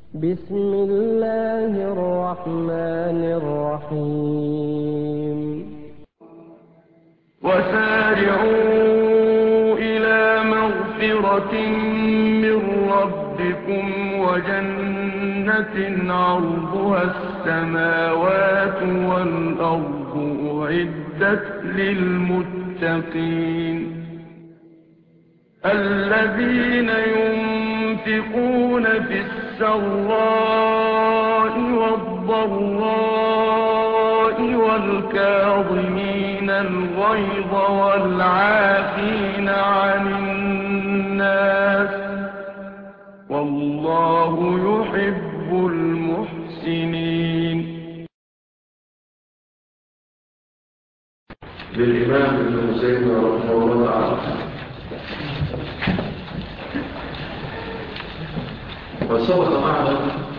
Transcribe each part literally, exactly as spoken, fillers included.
بسم الله الرحمن الرحيم وسارعوا إلى مغفرة من ربكم وجنة عرضها السماوات والأرض أعدت للمتقين الذين ينفقون في السراء والضراء والكاظمين الغيظ والعافين عن الناس والله يحب المحسنين. للإمام ابن حسين رحمه الله تعالى. وسبق معنا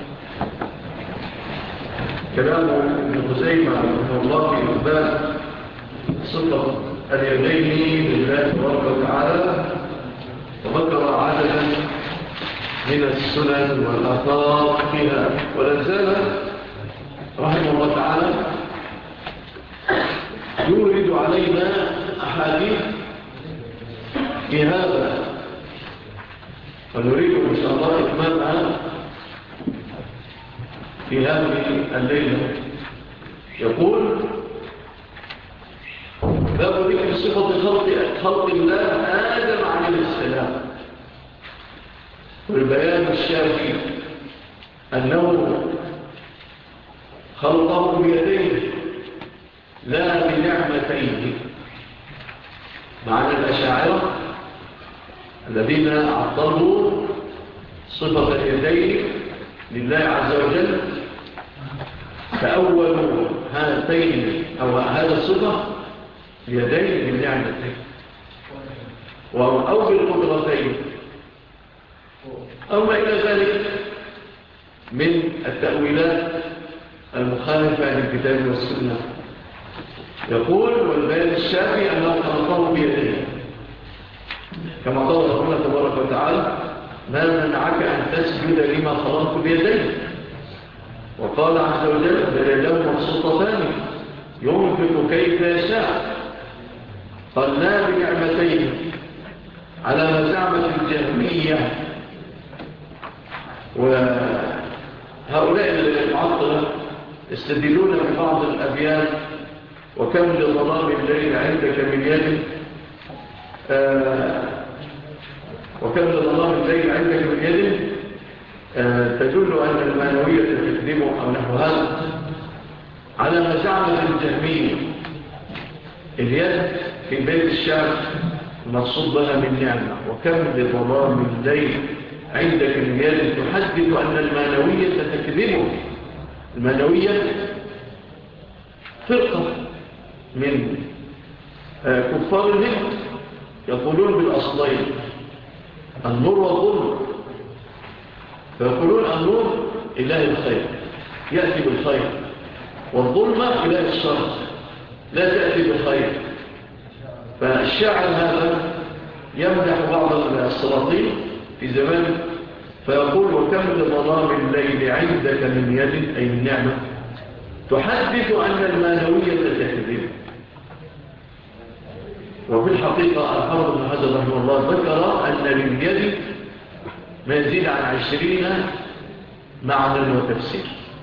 كلام ابن حسين رحمه الله في إثبات صفة اليدين لله تبارك وتعالى، وذكر عددا من السنن والآثار فيها، ولا زال رحمه الله تعالى يورد علينا أحاديث في هذا، ونريد إن شاء الله إتمامها في هذه الليلة. يقول: باب ذكر صفة خلق خلق الله آدم عليه السلام، والبيان الشافي أنه خلقه بيديه لا بنعمتيه، معنى الأشاعرة الذين عطلوا صفة اليدين لله عز وجل، فأولوا هاتين أو هذا الصفة اليدين بالنعمتين أو بالقدرتين أو ما إلى ذلك من التأويلات المخالفة للكتاب والسنة. يقول: والبيان الشافي أنه خلقه بيديه، كما قال ربنا تبارك وتعالى: ما منعك أن تسجد لما خلقت بيديه. وقال عز وجل: بل يداه مبسوطتان ينفق كيف يشاء. قال: لا بنعمتين، على ما زعمت الجهمية وهؤلاء المعطلة يستدلون ببعض الأبيات: وكم لظلام الليل عندك من يد آه وكم لظلام الليل عندك من يد آه تدل أن المعنوية تكذبه أو نحو هذا، على ما زعمت الجهمية. اليد في بيت الشعر مقصود بها من نعمة، وكم لظلام الليل عندك من يد تحدث أن المعنوية تكذبه. المعنوية فرقة من كفار الهند يقولون بالأصلين النور والظلم، فيقولون النور إله الخير يأتي بالخير، والظلمة إله الشر لا تأتي بالخير. فالشاعر هذا يمدح بعض السلاطين في زمان فيقول: وكم لظلام الليل عندك من يد، أي من نعمة، تحدث أن المعنوية تكذب. وفي الحقيقة الحافظ بن حجر رحمه الله ذكر أن لليد ما يزيد عن عشرين معنى وتفسير،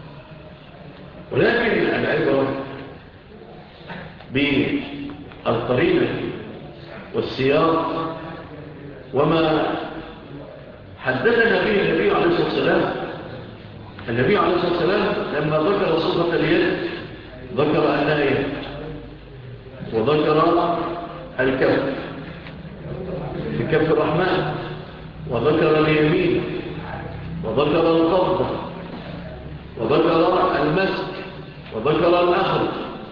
ولكن العبرة بالقرينة والسياق وما حدثنا به النبي عليه الصلاة والسلام. النبي عليه الصلاة والسلام لما ذكر صفة اليد ذكر أنها يد، وذكر الكف في كف الرحمن، وذكر اليمين، وذكر القبضة، وذكر المسك، وذكر الأخذ.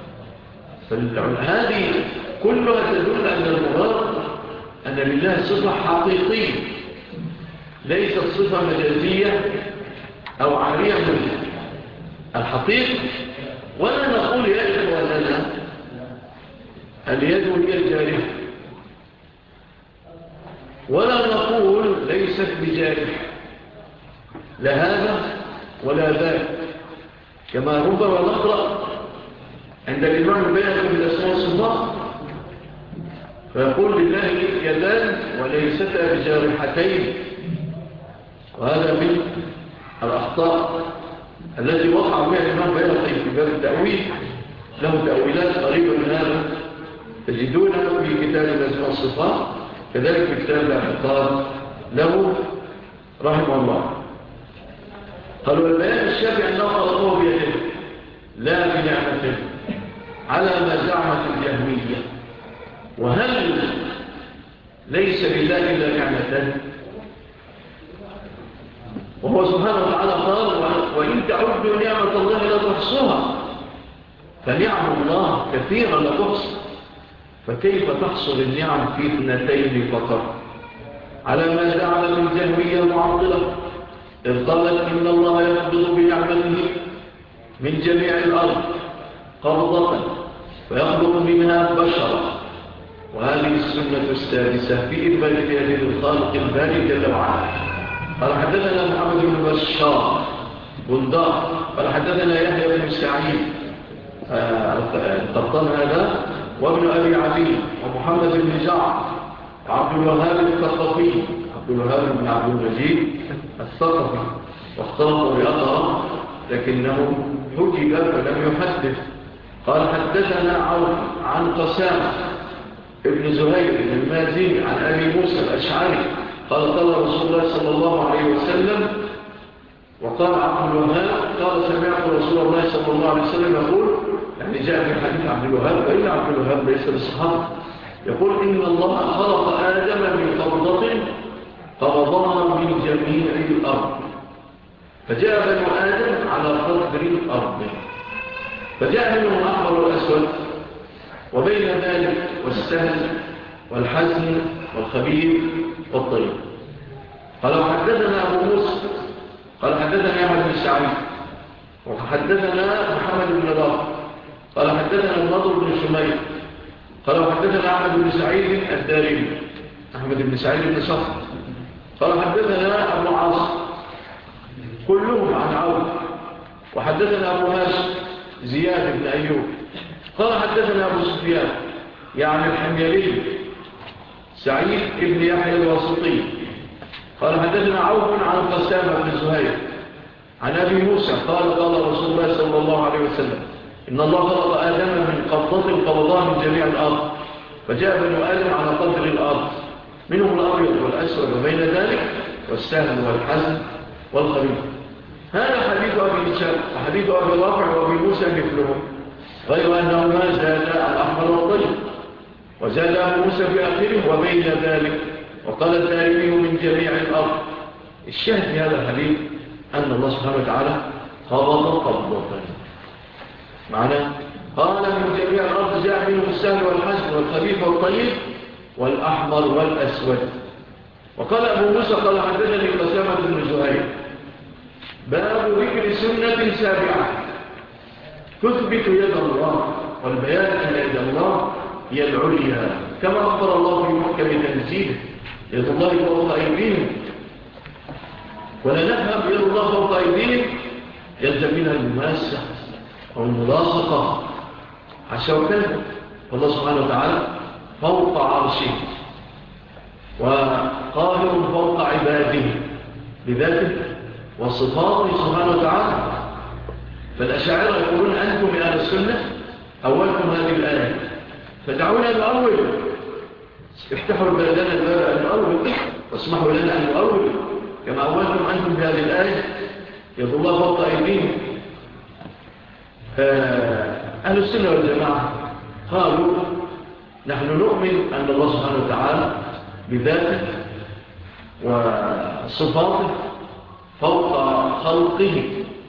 فهذه كلها تدل أن المراد أن لله صفة حقيقية ليست صفة مجازية أو عارية منه الحقيقة. ولا نقول يا إخواننا اليد هي الجارحة، ولا نقول ليست بجارحة، لهذا ولا ذاك، كما ربما نقرأ عند الإمام البيهقي في الأسماء والصفات فيقول لله يدان وليستا بجارحتين، وهذا من الأخطاء التي وقع بها الإمام البيهقي في باب التأويل. له تأويلات قريبة من هذا تجدونها في كتاب الأسماء والصفات، كذلك في كتاب الاعتقاد له رحمه الله. قالوا البيان الشافعي أنه خلقه بيده لا بنعمته على ما زعمت الجهمية. وهل ليس لله إلا نعمته؟ وهو سبحانه وتعالى قال وإن تعدوا نعمة الله لا تحصوها، فنعم الله كثيرا لا تحصى، فكيف تحصل النعم في اثنتين فقط؟ على ما زعمت الجهمية المعطلة إذ قالت إن الله يقبض بنعمته من جميع الأرض قبضة ويخلق منها بشرا. وهذه السنة السادسة في إثبات هذه الخالق الباري جل وعلا. قال حدثنا محمد بن بشار بندار قال حدثنا يحيى بن سعيد القطان هذا وابن أبي عبيد ومحمد بن جعفر وعبد الوهاب الثقفي عبد الوهاب بن عبد المجيد الثقفي، واختلطوا بأثره لكنه حجب فلم يحدث. قال حدثنا عوف عن قسامة ابن زهير بن المازني عن أبي موسى الأشعري قال قال رسول الله صلى الله عليه وسلم. وقال عبد الوهاب قال سمعت رسول الله صلى الله عليه وسلم يقول، يعني جاء في حديث عبد الوهاب فإن عبد الوهاب ليس بالصحابة، يقول إن الله خلق آدم من قبضة قبضها من جميع الأرض، فجاء بنو آدم على قدر الأرض، فجاء منهم الأحمر والأسود، وبين ذلك والسهل والحزن والخبيث والطيب. قال حدثنا أبو موسى قال حدثنا يحيى بن سعيد وحدثنا محمد بن رافع قال حدثنا النضر بن شميل قال حدثنا أحمد بن سعيد الدارمي أحمد بن سعيد بن صخر قال حدثنا أبو عاصم كلهم عن عوف. وحدثنا أبو هاشم زياد بن أيوب قال حدثنا أبو سفيان يعني الحميري سعيد بن يحيى الواسطي قال حدثنا عوف عن قسامة بن زهير عن أبي موسى قال قال رسول الله صلى الله عليه وسلم إن الله خلق آدم من قبضة قبضها من جميع الأرض، فجاء بنو آدم على قدر الأرض، منهم الأبيض والأسود وبين ذلك والسهل والحزن والخبيث. هذا حديث أبي هشام وحديث أبي رافع وأبي موسى مثلهم، غير أنه ما زاد الأحمر والطيب، وزاد أبو موسى في آخره وبين ذلك، وقال الدارمي من جميع الأرض. الشاهد في هذا الحديث أن الله سبحانه وتعالى قبض قبضة معنى قال من جميع الأرض جاء منه السهل والحزن والخبيث والطيب والأحمر والأسود. وقال أبو موسى قال حدثني قسامة بن زهير باب ذكر سنة سابعة تثبت يد الله، والبيان أن يد الله هي العليا كما أخبر الله في محكم تنزيله يد الله فوق أيديهم، ولا نفهم يد الله فوق أيديهم يلزم منها المماسة أو الملاصقة عشان وكذا. فالله سبحانه وتعالى فوق عرشه وقاهر فوق عباده بذاته وصفاته سبحانه وتعالى. فالأشاعرة يقولون أنتم يا أهل السنة أولكم هذه الآية، فدعونا نؤول، افتحوا لنا الباب أن نؤول واسمحوا لنا أن نؤول كما أولكم أنتم بهذه الآية يد الله فوق أيديهم. أهل السنة والجماعة قالوا نحن نؤمن أن الله سبحانه وتعالى بذاته وصفاته فوق خلقه،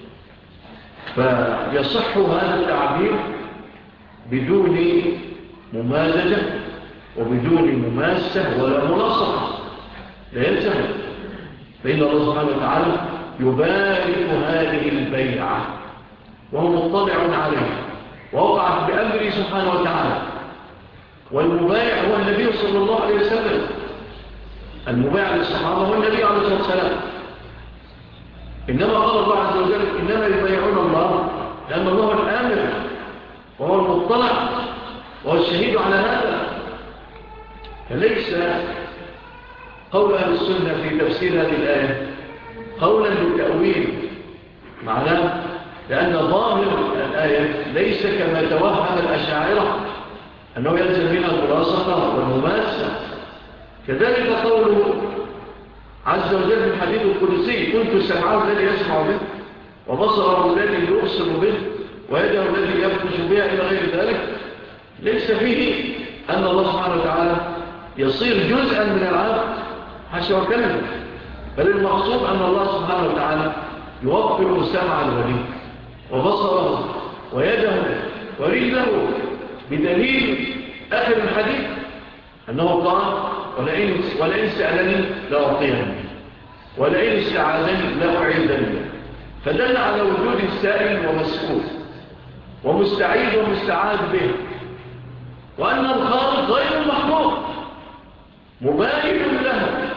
فيصح هذا التعبير بدون ممازجة وبدون مماسة ولا ملاصقة، لا يلزم. فإن الله سبحانه وتعالى يبارك هذه البيعة وهو مطلع عليه ووقعت بأمره سبحانه وتعالى، والمبايع هو النبي صلى الله عليه وسلم، المبايع للصحابة هو النبي عليه الصلاة والسلام. إنما قال الله عز وجل إنما يبايعون الله لأن الله الآمر وهو المطلع وهو الشهيد على هذا. فليس قول أهل السنة في تفسير هذه الآية قولا بالتأويل معناه، لأن ظاهر الآية ليس كما توهم الأشاعرة أنه يلزم منها الملاصقة والمماسة. كذلك قوله عز وجل في الحديث القدسي كنت سمعه الذي يسمع به وبصره الذي يبصر به ويده الذي يبطش بها إلى غير ذلك، ليس فيه أن الله سبحانه وتعالى يصير جزءا من العبد حاشا وكلمة، بل المقصود أن الله سبحانه وتعالى يوفر سمع الولي وبصره ويده ورجله، بدليل آخر الحديث أنه قال ولئن, ولئن سألني لأعطيني ولئن استعاذني لأعيذني، فدل على وجود السائل ومسؤول ومستعيد ومستعاذ به، وأن الخالق غير المخلوق مباين له.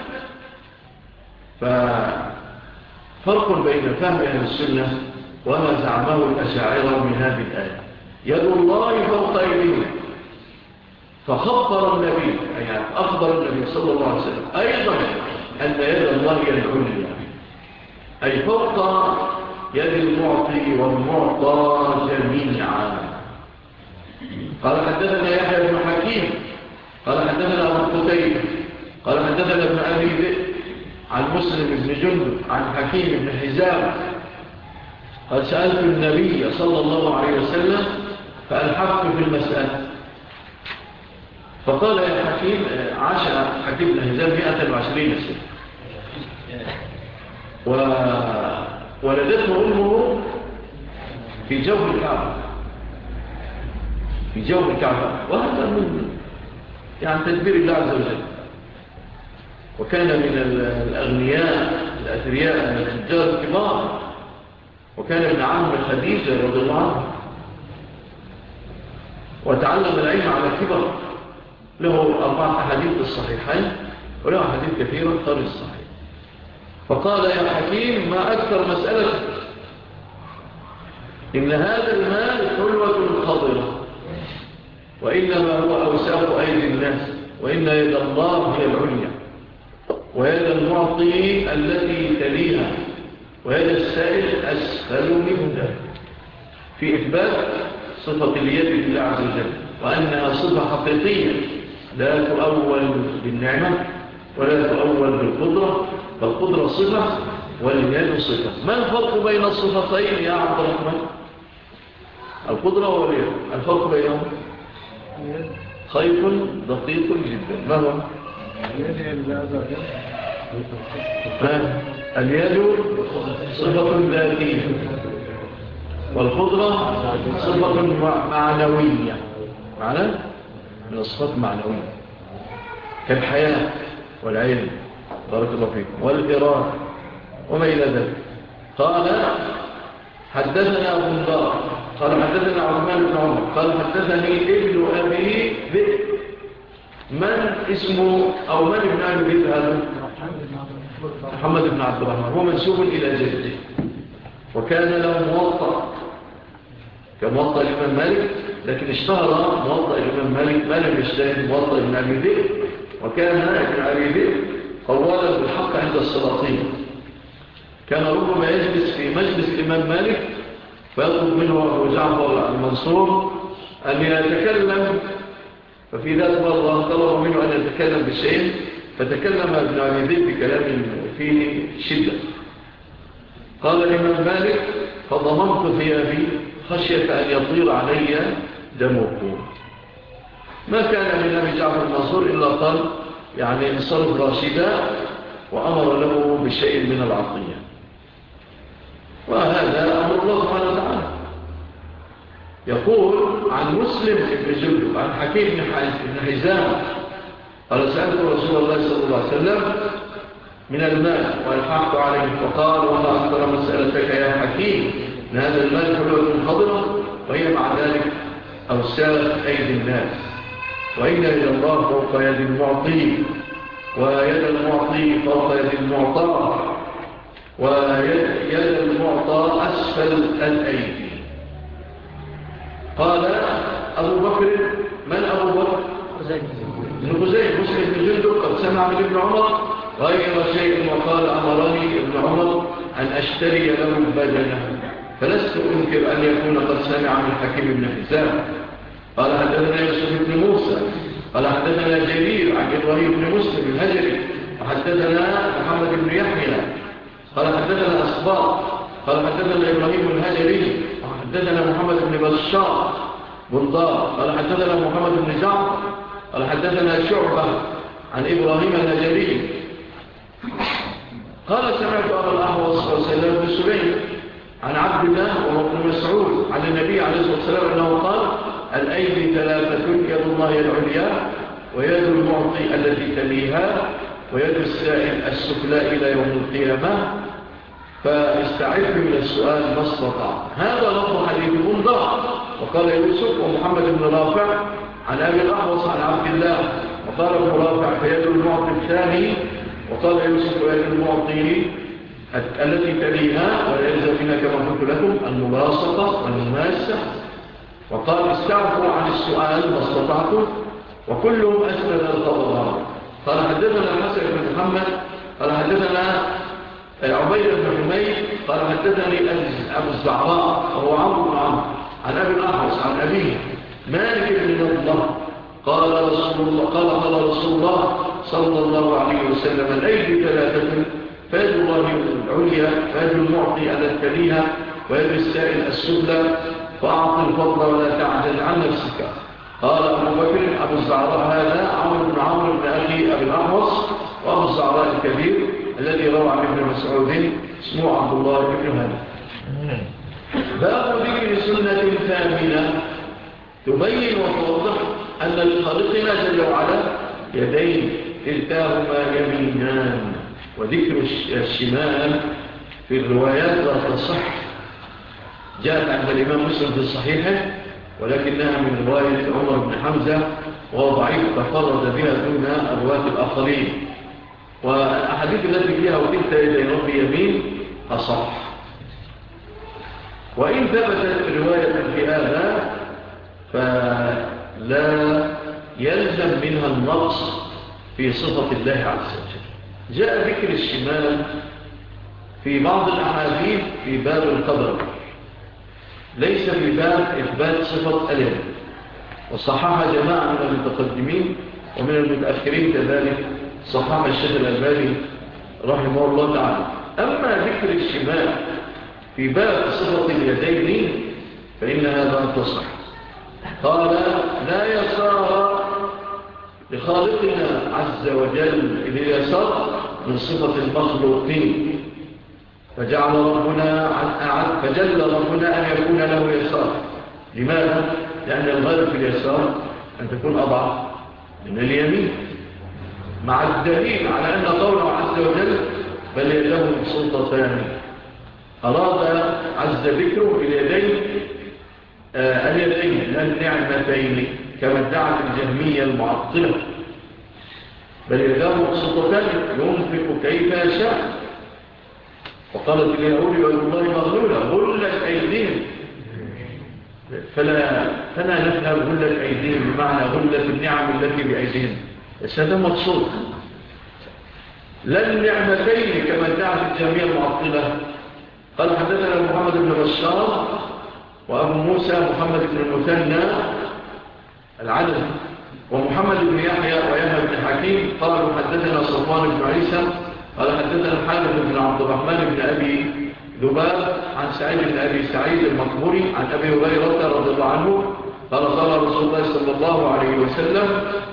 ففرق بين فهم أهل السنة وما زعمه الأشاعرة من هذه الآية. يد الله فوق أيديهم، فخبر النبي يعني أخبر النبي صلى الله عليه وسلم أيضا أن يد الله هي العليا، أي فوق يد المعطي والمعطى جميعا. قال حدثنا يحيى بن حكيم قال حدثنا أبو قتيبة قال حدثنا ابن أبي ذئب عن مسلم بن جندب عن حكيم بن حزام قال سألت النبي صلى الله عليه وسلم فألحقت في المسألة، فقال يا حكيم عاش حكيم بن حزام مئة وعشرين سنة وولدته أمه في جوف الكعبة في جوف الكعبة وهذا من يعني تدبير الله عز وجل. وكان من الأغنياء الأثرياء من التجار الكبار، وكان ابن عم خديجة رضي الله عنه، وتعلم العلم على كبر، له أربعة أحاديث الصحيحين وله أحاديث كثيرة خارج الصحيح. فقال يا حكيم ما أكثر مسألة، إن هذا المال حلوة خضرة وإنما هو أوساق أيدي الناس، وإن يد الله هي العليا ويد المعطي التي تليها ويد السائل أسفل منها، في إثبات صفة اليد لله عز وجل، وأنها صفة حقيقية لا تؤول بالنعمة ولا تؤول بالقدرة، فالقدرة صفة واليد صفة. ما الفرق بين الصفتين يا عبد الرحمن؟ القدرة واليد الفرق بينهم خيط دقيق جدا. ما هو؟ اليد صفة ذاتية والقدرة صفة معنوية، معنى من الصفات المعنوية كالحياة والعلم بارك الله فيكم والإرادة وما إلى ذلك. قال حدثنا أبو الدار قال حدثنا عثمان بن عمر قال حدثني ابن أبي ذئب. من اسمه أو من ابن أبي ذئب هذا؟ محمد بن عبد الرحمن، هو منسوب إلى جده، وكان له موطأ كموطأ الإمام مالك، لكن اشتهر موطأ الإمام مالك ما لم يشتهر موطأ ابن أبي ذئب، وكان ابن أبي ذئب قوالا بالحق عند السلاطين. كان ربما يجلس في مجلس الإمام مالك فيطلب منه أبو جعفر المنصور أن يتكلم، ففي ذات مرة طلب منه أن يتكلم بالشيء، فتكلم ابن أبي ذئب بكلام فيه شدة. قال الإمام مالك فضممت ثيابي خشية أن يطير علي دمه. ما كان من أبي جعفر المنصور إلا قال يعني انصرف راشدا وأمر له بشيء من العطية، وهذا أمر الله سبحانه وتعالى. يقول عن مسلم بن جندب عن حكيم بن حزام قال سألت رسول الله صلى الله عليه وسلم من المال والحقت عليه، فقال وما أكثر مسألتك يا حكيم إن هذا المال حلوة خضرة وهي مع ذلك أوساخ أيدي الناس، وإن يد الله فوق يد المعطي ويد المعطي فوق يد المعطى، ويد المعطى أسفل الأيدي. قال أبو بكر: من أبو بكر؟ ابن خزيمة مسلم بن جندب قد سمع من ابن عمر غير شيء وقال: أمرني ابن عمر أن أشتري له بدنه، فلست أنكر أن يكون قد سمع من حكيم بن حزام. قال: حدثنا يوسف بن موسى قال: حدثنا جرير عن إبراهيم بن مسلم الهجري وحدثنا محمد بن يحيى قال: حدثنا أصباط قال: حدثنا إبراهيم الهجري وحدثنا محمد بن بشار بندار قال: حدثنا محمد بن جعفر قال: حدثنا شعبة عن إبراهيم الهجري قال: سمعت أبا الأحوص وسلام بن سليم عن عبد الله وابن مسعود عن النبي عليه الصلاة والسلام أنه قال: الأيدي ثلاثة: يد الله العليا، ويد المعطي التي تليها، ويد السائل السفلى إلى يوم القيامة. فاستعد من السؤال ما استطاع. هذا لفظ حديث بندار. وقال يوسف ومحمد بن رافع عن أبي الأحوص عن عبد الله، وقال ابن رافع: فيد المعطي الثاني، وقال يوسف: ويد المعطي التي تليها، ولا يلزم منها كما قلت لكم الملاصقة والمماسة. وقال: استعفوا عن السؤال ما استطعتم، وكلهم أسند الخبر. قال: حدثنا الحسن بن محمد قال: حدثنا عبيد بن حميد قال: حدثني أبو الزعراء وهو عمرو بن عمرو عن أبي الأحوص عن أبيه مالك بن الله قال: رسول الله قال قال رسول الله صلى الله عليه وسلم: الأيدي ثلاثة: فيد الله العليا، فيد المعطي التي تليها، ويد السائل السفلى، فأعط الفضل ولا تعجل عن نفسك. قال أبو بكر: أبو الزعراء هذا عمرو بن عمرو بن أخي أبي الأحوص، وأبو الزعراء الكبير الذي روى عن ابن مسعود اسمه عبد الله بن هاني. باب ذكر سنة ثامنة تبين وتوضح أن لخالقنا جل وعلا يدين كلتاهما يمينان، وذكر الشمال في الروايات لا تصح. جاءت عند الإمام مسلم في الصحيحة، ولكنها من رواية عمر بن حمزة وهو ضعيف تفرد بها دون الرواية الآخرين. والأحاديث التي فيها وكلتا يدي ربي يمين أصح. وإن ثبتت رواية في هذا فلا يلزم منها النقص في صفة الله عز وجل. جاء ذكر الشمال في بعض الأحاديث في باب القدر، ليس في باب إثبات صفة اليد، وصححها جماعة من المتقدمين ومن المتأخرين كذلك، صححها الشيخ الألباني رحمه الله تعالى. أما ذكر الشمال في باب صفة اليدين فإن هذا تصح. قال: لا يسار لخالقنا عز وجل اليسار من صفة المخلوقين، فجعل ربنا فجل ربنا أن يكون له يسار. لماذا؟ لأن الغالب في اليسار أن تكون أضعف من اليمين، مع الدليل على أن قوله عز وجل: بل يده سلطتان. أراد عز ذكره اليدين آه اليدين النعمتين كما ادعت الجهمية المعطلة. بل يده سلطتان ينفق كيف يشاء. وقالت اليهود والله مغلولة غلت أيديهم، فلا, فلا نفهم غلت أيديهم بمعنى غلت النعم التي بأيديهم، بس هذا مقصود. لا النعمتين كما ادعت الجميع المعطلة. قال: حدثنا محمد بن بشار وأبو موسى محمد بن المثنى العدد ومحمد بن يحيى ويحيى بن حكيم قالوا: حدثنا صفوان بن عيسى قال: حدثنا الحارث بن عبد الرحمن بن أبي ذباب عن سعيد بن أبي سعيد المقبوري عن أبي هريرة رضي الله عنه قال: قال رسول الله صلى الله عليه وسلم: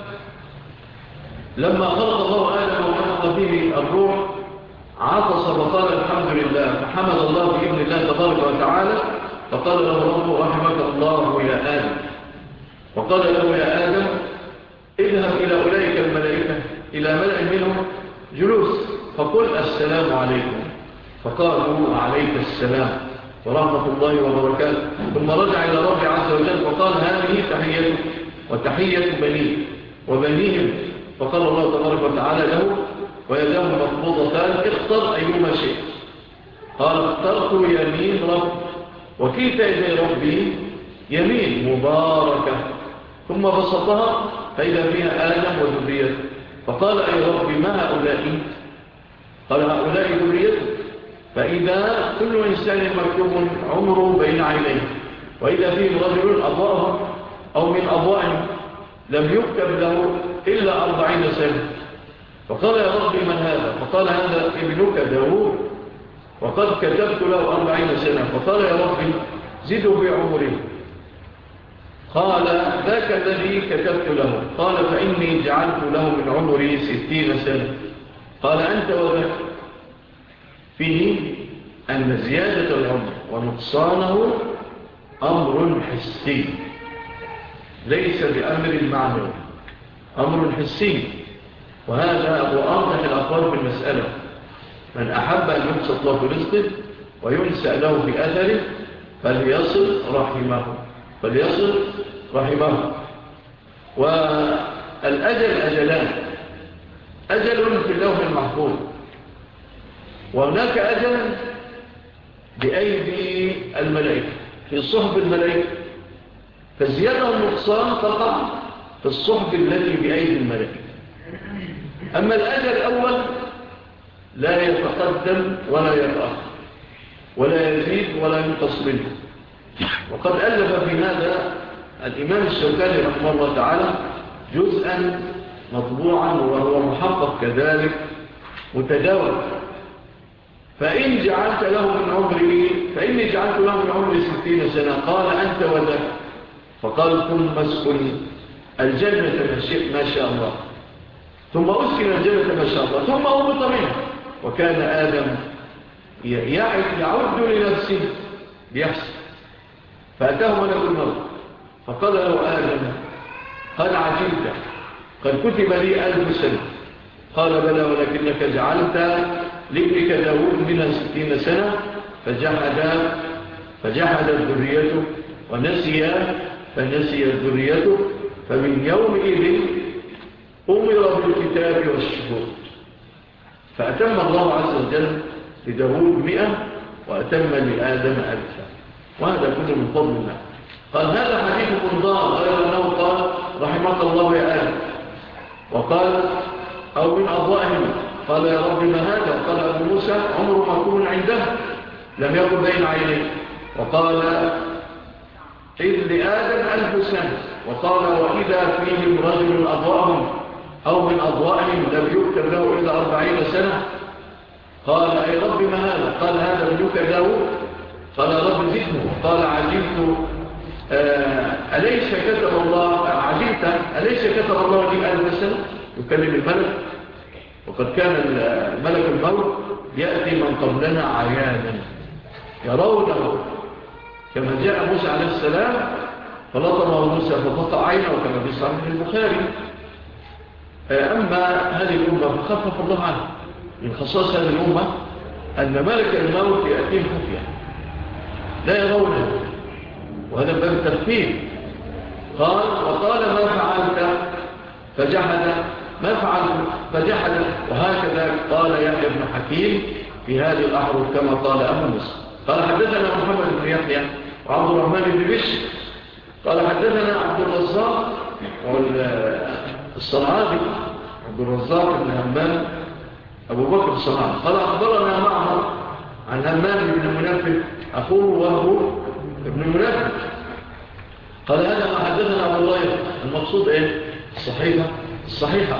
لما خلق الله آدم ونفخ فيه الروح عطس فقال: الحمد لله، فحمد الله بإذن الله تبارك وتعالى، فقال له ربه: رحمك الله يا آدم. وقال له: يا آدم اذهب إلى أولئك الملائكة إلى ملأ منهم جلوس فقل السلام عليكم. فقالوا: عليك السلام ورحمة الله وبركاته. ثم رجع إلى ربي عز وجل وقال: هذه تحيتك وتحية بني وبنيهم. فقال الله تبارك وتعالى له: ويداه مقبوضتان اختر أيما شيء. قال اخترت يمين رب، وكلتا يدي ربي يمين مباركة. ثم بسطها فإذا فيها آدم وذريته، فقال أي رب ما هؤلاء؟ قال هؤلاء ذريته. فإذا كل إنسان مكتوب عمره بين عينيه، وإذا فيه رجل أضواءهم أو من أضوائهم لم يكتب له إلا أربعين سنة. فقال يا رب من هذا؟ فقال هذا ابنك داود، وقد كتبت له أربعين سنة. فقال يا رب زدوا بعمره. قال ذاك الذي كتبت له. قال فإني جعلت له من عمري ستين سنة. قال أنت وذاك. فيه أن زيادة العمر ونقصانه أمر حسي ليس بأمر معنوي، أمر حسي. وهذا هو أرجح الأقوال في المسألة. من أحب أن يبسط له في رزقه وينسأ له في أثره فليصل رحمه فليصل رحمه والأجل أجلان، أجل في اللوح المحفوظ، وهناك أجل بأيدي الملائكة في صحب الملائكة. فالزيادة والنقصان تقع في الصحب التي بأيدي الملائكة. أما الأجل الأول لا يتقدم ولا يتأخر ولا يزيد ولا ينقص منه. وقد ألف في هذا الإمام الشوكاني رحمه الله تعالى جزءا مطبوعا وهو محقق كذلك متداول. فإن جعلت له من عمره فإني جعلت له من عمره ستين سنة. قال أنت وذاك. فقال ثم اسكن الجنة ما شاء الله، ثم أسكن الجنة ما شاء الله، ثم أربط منه. وكان آدم يعود لنفسه بيحسن، فأتاه ملك الموت فقال له آدم قد عجلت، قد كتب لي ألف سنة. قال بلى ولكنك جعلت لابنك داود منها ستين سنة. فجحد فجحدت ذريته ونسي فنسيت ذريته. فمن يومئذ أمر بالكتاب والشهود. فأتم الله عز وجل لداود مئة وأتم لآدم ألفا، وهذا كله من فضل الله. قال هذا حديث بندار، غير أنه قال رحمك الله يا آدم، وقال أو من أضوائهم. قال يا رب ما هذا؟ قال أبو موسى عمره مكون عنده لم يكن بين عينيه. وقال إذ لآدم ألف سنة. وقال وإذا فيهم رجل أضواءهم أو من أضوائهم لم يكتب له إلا أربعين سنة. قال أي رب ما هذا؟ قال هذا ابنك داود. قال رب زدنه. قال عجبت آه أليس كتب الله عجبت أليس كتب الله لي ألف سنة؟ يكلم الملك. وقد كان الملك الموت يأتي من قبلنا عيانا يرونه، كما جاء موسى عليه السلام فلطمه موسى فقطع عينه كما في صحيح البخاري. أما هذه الأمة فخفف الله عنها. من خصائص هذه الأمة أن ملك الموت يأتيه خفيا لا يرونه، وهذا باب التخفيف. قال وقال ما فعلت؟ فجحد. ما فعلت؟ فجحد. وهكذا قال يحيى بن حكيم في هذه الأحرف كما قال أبو موسى. قال حدثنا محمد بن يحيى وعبد الرحمن بن بشر قال حدثنا عبد الرزاق والصنعاني عبد الرزاق بن همام أبو بكر الصنعاني قال أخبرنا معمر عن همام بن منافق أخوه وهو ابن منافق. قال هذا ما حدثنا أبو الله. المقصود إيه؟ الصحيحة الصحيحة.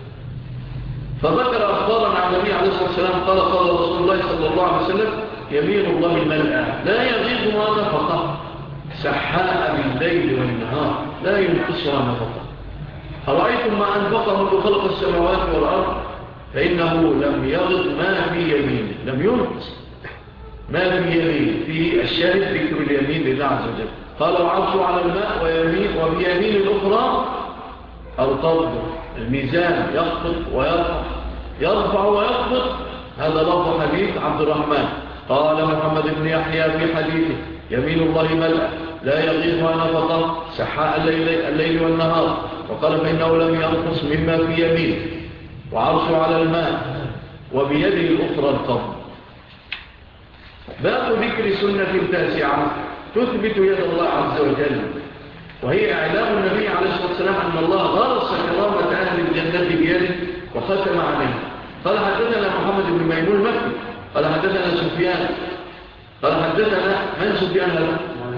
فذكر أخبارا عن النبي عليه الصلاة والسلام قال قال رسول الله صلى الله عليه وسلم يمين الله الملأى لا يغيظ ما نفقه سحاء بالليل والنهار لا ينقصها نفقه. أرأيتم ما أنفقه منذ خلق السماوات والأرض فإنه لم يغض ما في يمين، لم ينقص ما في يمين. في الشاهد ذكر اليمين لله عز وجل. قال وعرشه على الماء ويمين وبيمين الأخرى القبض، الميزان يخفض ويرفع يرفع ويخفض. هذا لفظ حديث عبد الرحمن. قال محمد بن يحيى في حديثه يمين الله ملأ لا يغيظها نفقه سحاء الليل, الليل والنهار. وقال فإنه لم ينقص مما في يمين وعرشه على الماء وبيده الأخرى القبض. باب ذكر سنة تاسعة تثبت يد الله عز وجل، وهي إعلام النبي عليه الصلاة والسلام أن الله غرس كرامة أهل الجنة بيده وختم عليه. قال حدثنا محمد بن ميمون المكي قال حدثنا سفيان قال حدثنا من سفيان هذا؟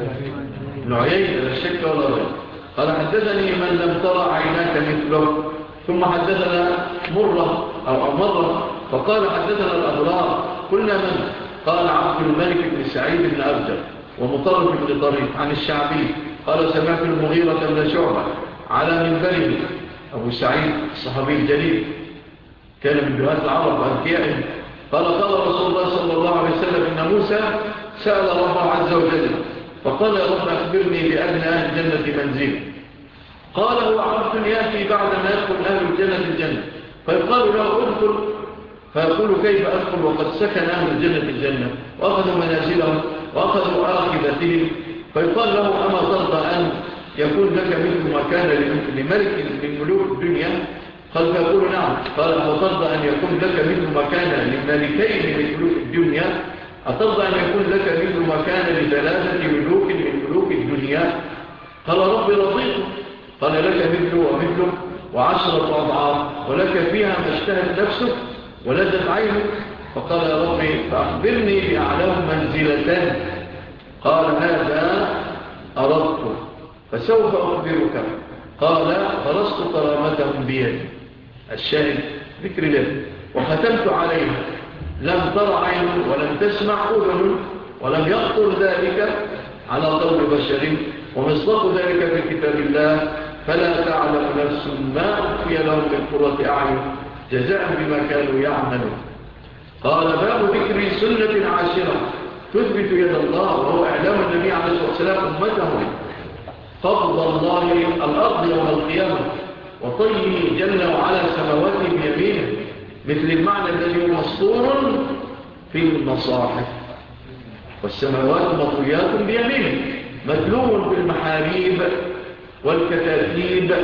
ابن عيينة لا شك ولا ريب. قال حدثني من لم ترى عيناك مثله. ثم حدثنا مرة أو مرة فقال حدثنا الأبرار كنا من؟ قال عبد الملك بن سعيد بن أبجر ومطرف بن طريق عن الشعبي قال سمعت المغيرة بن شعبة على منبره. أبو سعيد الصحابي الجليل كان من جهات العرب وأنكيائهم قال قال رسول الله صلى الله عليه وسلم إن موسى سأل ربه عز وجل فقال يا رب أخبرني بأن أهل الجنة منزل. قال هو عبد يأتي بعد ما يدخل أهل الجنة الجنة فيقال له ادخل فيقول كيف أدخل وقد سكن أهل الجنة الجنة وأخذوا منازلهم وأخذوا آخذتهم. فيقال له أما ترضى أن يكون لك مثل ما كان لملك من ملوك الدنيا؟ قال فيقول نعم. قال أترضى أن يكون لك مثل ما كان لملكين من ملوك الدنيا؟ أترضى أن يكون لك مثل ما كان لثلاثة ملوك من ملوك الدنيا؟ قال رب رضيت. قال لك مثله ومثله وعشرة أضعاف ولك فيها ما اشتهت نفسك ولذت عينك. فقال يا ربي فأخبرني بأعلام منزلتان. قال هذا أردت فسوف أخبرك. قال فرست كرامتهم بيدي الشاهد ذكر الله وختمت عليها لم تر عين ولم تسمع أذن ولم يخطر ذلك على قلب بشر ومصدق ذلك في كتاب الله فلا تعلم نفس ما أخفي لهم من قرة أعين جزاء بما كانوا يعملون. قال باب ذكر سنة عاشرة تثبت يد الله وهو إعلام النبي عليه الصلاة والسلام أمته قبض الله الأرض يوم القيامة وطيه جل وعلا سماواته بيمينه مثل المعنى الذي هو مسطور في المصاحف والسماوات مطويات بيمينه مدلوم بالمحاريب والكتاتيب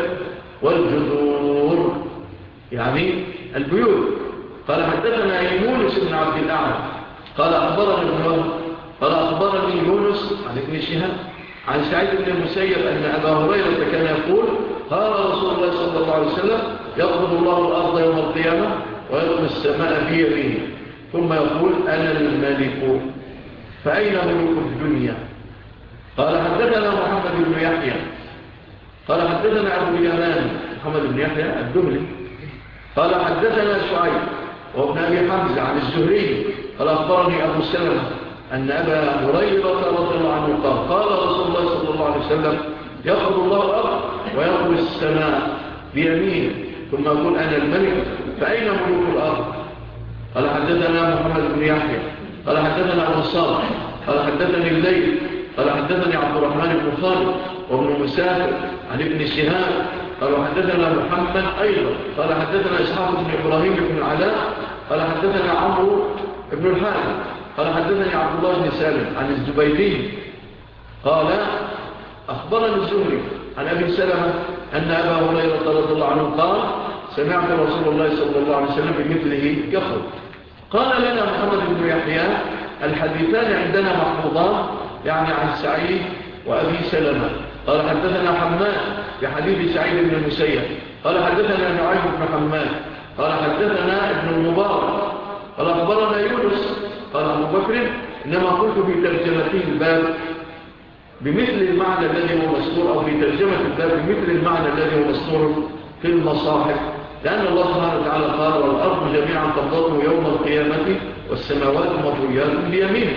والجذور يعني البيوت. قال حدثنا يونس بن عبد الأعلى قال أخبرني ابن قال أخبرني يونس عن ابن شهاب عن سعيد بن المسيب أن أبا هريرة كان يقول قال رسول الله صلى الله عليه وسلم يقبض الله الأرض يوم القيامة ويطوي السماء بيمينه ثم يقول أنا الملك فأين ملوك الدنيا؟ قال حدثنا محمد بن يحيى قال حدثنا أبو اليمان محمد بن يحيى الدملي قال حدثنا شعيب وابن أبي حمزة عن الزهري قال أخبرني أبو سلمة أن أبا هريرة رضي الله عنه قال قال رسول الله صلى الله عليه وسلم يأخذ الله الأرض ويطوي السماء بيمينه ثم يقول أنا الملك فأين ملوك الأرض؟ قال حدثنا محمد بن يحيى قال حدثنا أبو صالح قال حدثني الليل قال حدثني عبد الرحمن بن خالد وابن مسافر عن ابن شهاب قال حدثنا محمد أيضا قال حدثنا إسحاق بن إبراهيم بن العلاء قال حدثنا عمرو بن الحارث قال حدثني عبد الله بن سالم عن الزبيدي قال أخبرني الزهري عن أبي سلمة أن أبا هريرة رضي الله عنه قال سمعت رسول الله صلى الله عليه وسلم بمثله يخرج. قال لنا محمد بن يحيى الحديثان عندنا محفوظان يعني عن سعيد وأبي سلمة. قال حدثنا حماد بحديث سعيد بن المسيب قال حدثنا نعيم بن حماد قال حدثنا ابن المبارك قال أخبرنا يونس قال أبو بكر إنما قلت في ترجمته الباب بمثل المعنى الذي هو مسطور أو في ترجمة الباب بمثل المعنى الذي هو مسطور في المصاحف لأن الله سبحانه وتعالى قال والأرض جميعا قبضته يوم القيامة والسماوات مطويات بيمينه.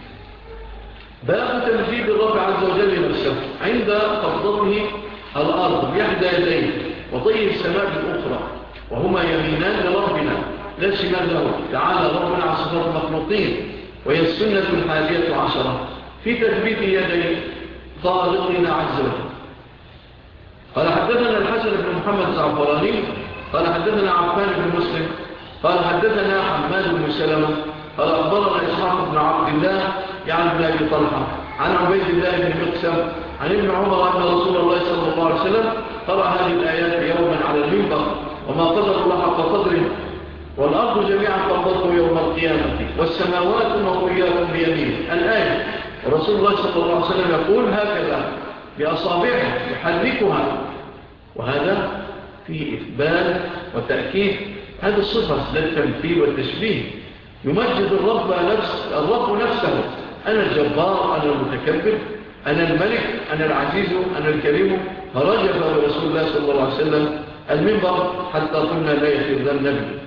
باب تمجيد الرب عز وجل نفسه عند قبضته الأرض بإحدى يديه وطي السماء بالأخرى وهما يمينان لربنا لا شمال له تعالى ربنا عن صفات المخلوقين وهي السنة الحادية عشرة في تثبيت يدي خالقنا عز وجل. قال حدثنا الحسن بن محمد الزعفراني قال حدثنا عفان بن مسلم قال حدثنا حماد بن سلمة قال أخبرنا إسحاق بن عبد الله يعني بن أبي طلحة عن عبيد الله بن مقسم عن ابن عمر أن رسول الله صلى الله عليه وسلم قرأ هذه الآيات يوما على المنبر وما قدر الله حق قدره والأرض جميعا قبضته يوم القيامة والسماوات مطويات بيمينه. الآية ورسول الله صلى الله عليه وسلم يقول هكذا بأصابعه يحركها، وهذا فيه إثبات وتأكيد هذه الصفة للتمثيل والتشبيه. يمجد الرب, نفس الرب نفسه، أنا الجبار، أنا المتكبر، أنا الملك، أنا العزيز، أنا الكريم. فرجف برسول الله صلى الله عليه وسلم المنبر حتى قلنا لا يخذ النبي.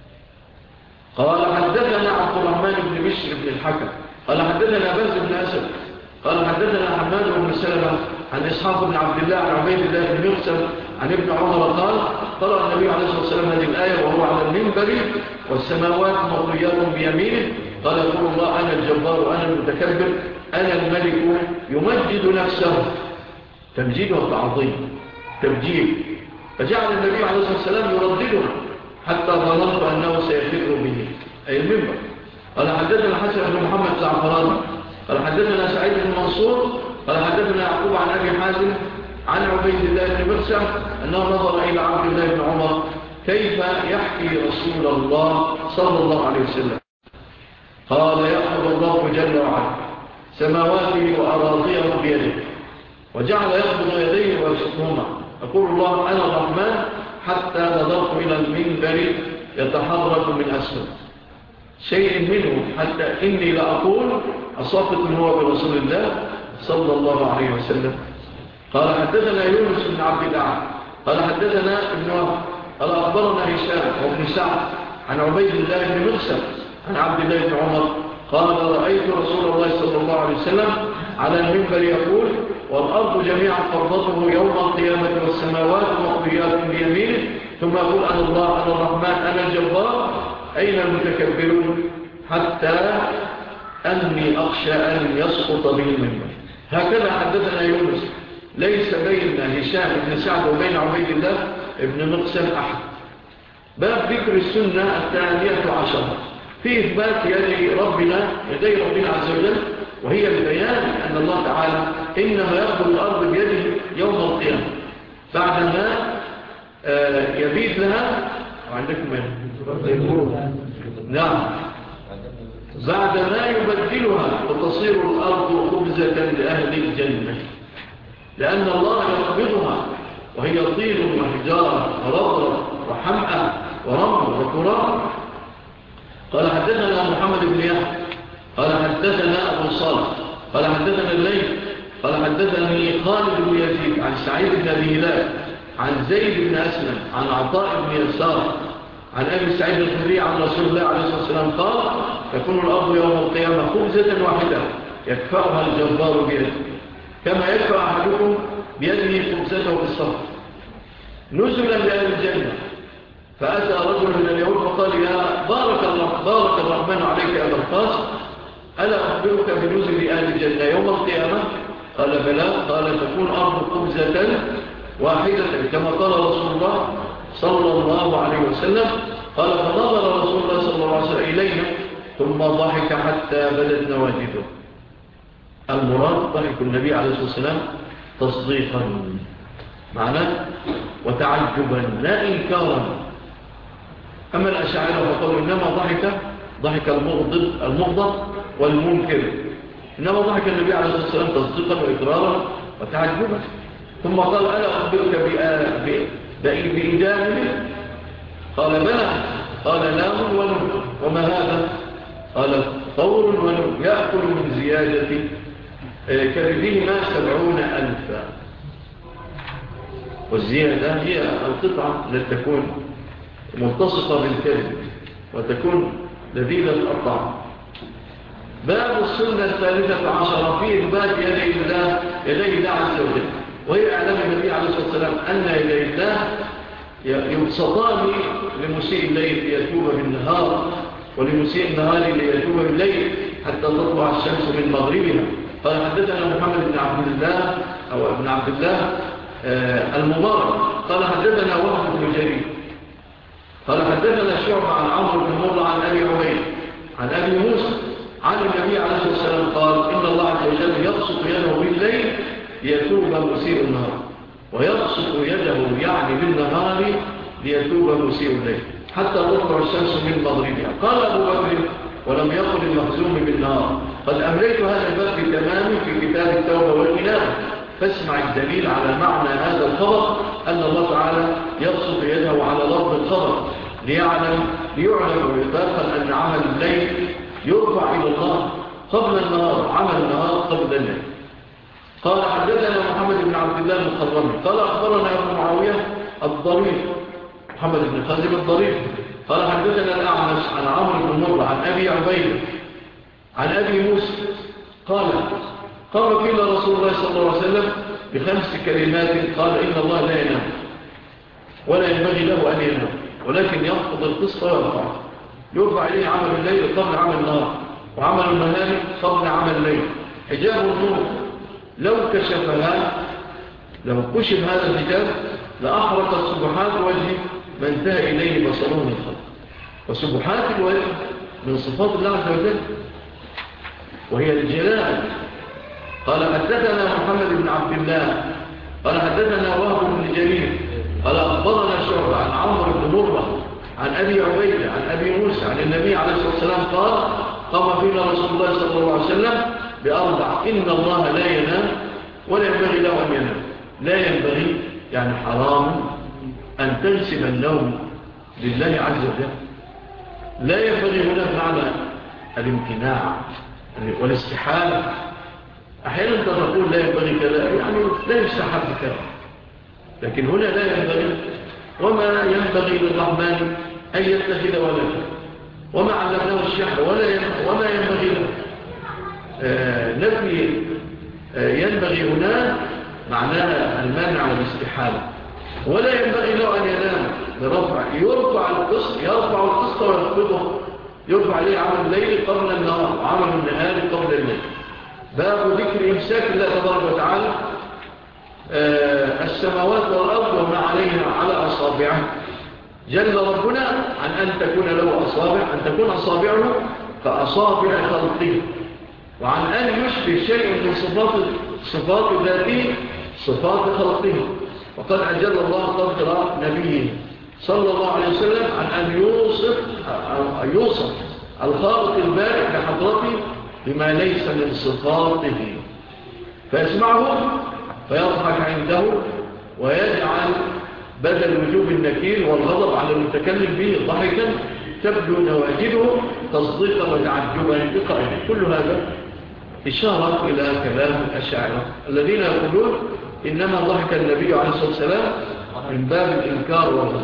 قال حدثنا عبد الرحمن بن بشر بن الحكم قال حدثنا باز بن أسد قال حدثنا حماد بن سلمة عن إسحاق بن عبد الله عن عبيد الله بن مقسم عن ابن عمر قال قرأ النبي عليه الصلاة والسلام هذه الآية وهو على المنبر والسماوات مطويات بيمينه. قال يقول الله أنا الجبار، أنا المتكبر، أنا الملك، يمجد نفسه تمجيد وتعظيم تبجيل. فجعل النبي عليه الصلاة والسلام يرددها حتى ظننت أنه سيفر به أي المنبر. قال حدثنا الحسن بن محمد زعفران قال حدثنا سعيد بن منصور قال حدثنا يعقوب عن أبي حازم عن عبيد الله بن مقسم أنه نظر إلى عبد الله بن عمر كيف يحكي رسول الله صلى الله عليه وسلم. قال يأخذ الله جل وعلا سماواته وأراضيه بيده وجعل يقبض يديه ويبسطهما. يقول الله أنا الرحمن حتى نظرت إلى المنبر يتحرك من أسفل شيء منه حتى إني لأقول أصافت هو برسول الله صلى الله عليه وسلم. قال حدثنا يونس بن عبد الله قال حدثنا ابن وهب قال أخبرنا هشام وابن سعد عن عبيد الله بن مقسم عن عبد الله بن عمر قال رأيت رسول الله صلى الله عليه وسلم على المنبر يقول والأرض جميعا قبضته يوم القيامة والسماوات مطويات بيمينه ثم يقول أنا الله أنا الرحمن أنا الجبار أين المتكبرون حتى أني أخشى أن يسقط به المنبر. هكذا حدثنا يونس ليس بين هشام بن سعد وبين عبيد الله ابن مقسم أحد. باب ذكر السنة الثانية عشرة في إثبات يدي ربنا يدي ربنا عز وجل، وهي البيان أن الله تعالى إنما يقبل الأرض بيده يوم القيامة بعدما يبيد لها وعندكم نعم بعدما يبدلها وتصير الأرض خبزة لأهل الجنة، لأن الله يقبضها وهي طين وحجارة ورطرة وحمأة ورمل وتراب. قال حدثنا محمد بن يحيى قال حدثنا أبو صالح قال حدثنا الليل قال حدثني خالد بن يزيد عن سعيد بن أبي هلال عن زيد بن أسلم عن عطاء بن يسار عن أبي سعيد الخدري عن رسول الله عليه الصلاة والسلام قال تكون الأرض يوم القيامة خبزة واحدة يكفأها الجبار بيده كما يكفأ أحدكم بيده خبزته في الصف نزلا لأهل الجنة. فأتى رجل من اليهود فقال يا بارك الله بارك الرحمن عليك يا أبا القاسم ألا أخبرك بنزل أهل الجنة يوم القيامة؟ قال بلى. قال تكون أرض خبزة واحدة كما قال رسول الله صلى الله عليه وسلم. قال فنظر رسول الله صلى الله عليه وسلم إلينا ثم ضحك حتى بدت نواجذه. المراد ضحك النبي عليه الصلاة والسلام تصديقا معناه وتعجبا لا إنكارا. أما الأشاعرة فقالوا إنما ضحك ضحك المغضب المغضب والمنكر، إنما ضحك النبي عليه الصلاة والسلام تصديقا وإقرارا وتعجبا. ثم قال ألا أخبرك بإدامه؟ قال بلى. قال نام ونم. وما هذا؟ قال طور ونم يأكل من زيادة كبدهما سبعون ألفا. والزيادة هي القطعة التي تكون ملتصقة بالكبد وتكون لذيذة الطعم. باب السنة الثالثة عشرة في إثبات يدي الله يدي الله عز وجل، وهي إعلام النبي عليه الصلاة والسلام أن يدي الله يبسطان لمسيء الليل ليتوب بالنهار ولمسيء النهار ليتوب بالليل حتى تطلع الشمس من مغربها. قال حدثنا محمد بن عبد الله أو ابن عبد الله المبارك قال حدثنا وهب بن جرير قال حدثنا شعبة عن عمرو بن مرة عن أبي عبيد عن أبي موسى عن النبي عليه الصلاة والسلام قال إن الله عز وجل يبسط يده بالليل ليتوب مسيء النهار ويبسط يده يعني بالنهار ليتوب مسيء الليل. حتى تطلع الشمس من مغربها. قال أبو بكر ولم يقل المخزوم بالنار قد أمليت هذا الباب بتمام في كتاب التوبة والإنابة. فاسمع الدليل على معنى هذا الخبر أن الله تعالى يبسط يده على لفظ الخبر ليعلم ليعلم إطلاقا أن عمل الليل يرفع إلى الله قبل النهار، عمل النهار قبل الليل. قال حدثنا محمد بن عبد الله المخضرمي قال أخبرنا أبو معاوية الضرير محمد بن خازم الضرير قال حدثنا الأعمش عن عمرو بن مرة عن أبي عبيدة عن أبي موسى قال قام فينا رسول الله صلى الله عليه وسلم بخمس كلمات قال إن الله لا ينام ولا ينبغي له أن ينام ولكن ينقض القسط ويرفع يرفع إليه عمل الليل قبل عمل النهار وعمل النهار قبل عمل الليل. حجاب النور لو كشفها لو كشف هذا الحجاب لأحرقت سبحات وجه ما انتهى إليه بصره من الخلق. وسبحات الوجه من صفات الله عز وجل وهي الجلال. قال حدثنا محمد بن عبد الله قال حدثنا وهب بن جرير قال أخبرنا شعبة عن عمرو بن مرة عن أبي عبيدة عن أبي موسى عن النبي عليه الصلاة والسلام قال قام فينا رسول الله صلى الله عليه وسلم بأربع إن الله لا ينام ولا ينبغي له أن ينام. لا ينبغي يعني حرام أن تنسب النوم لله عز وجل. لا ينبغي هنا بمعنى الامتناع والاستحالة. أحيانا تقول لا ينبغي كذا يعني لا يستحب كذا لكن هنا لا ينبغي. وما ينبغي للرحمن أن يتخذ ولدا وما علمناه الشحر وما ينبغي له. آه نفي آه ينبغي هنا معناها المانع والاستحالة. ولا ينبغي له أن ينام برفع يرفع القسط يرفع القسط ويخفضه يرفع عليه عمل الليل قبل النهار وعمل النهار قبل الليل. باب ذكر إمساك الله تبارك وتعالى آه السماوات والأرض وما عليها على أصابعه. جل ربنا عن أن تكون له أصابع أن تكون أصابعه كأصابع خلقه وعن أن يشبه شيء من صفات صفات ذاته صفات خلقه. وقد أجل الله قدر نبيه صلى الله عليه وسلم عن أن يوصف يوصف الخالق البارئ لحضرته بما ليس من صفاته فيسمعه فيضحك عنده ويجعل بدل وجوب النكير والغضب على المتكلم به ضحكا تبدو نواجده تصديقا وتعجبا بقائله. كل هذا إشارة إلى كلام الأشاعرة الذين يقولون إنما ضحك النبي عليه الصلاة والسلام من باب الإنكار والغضب.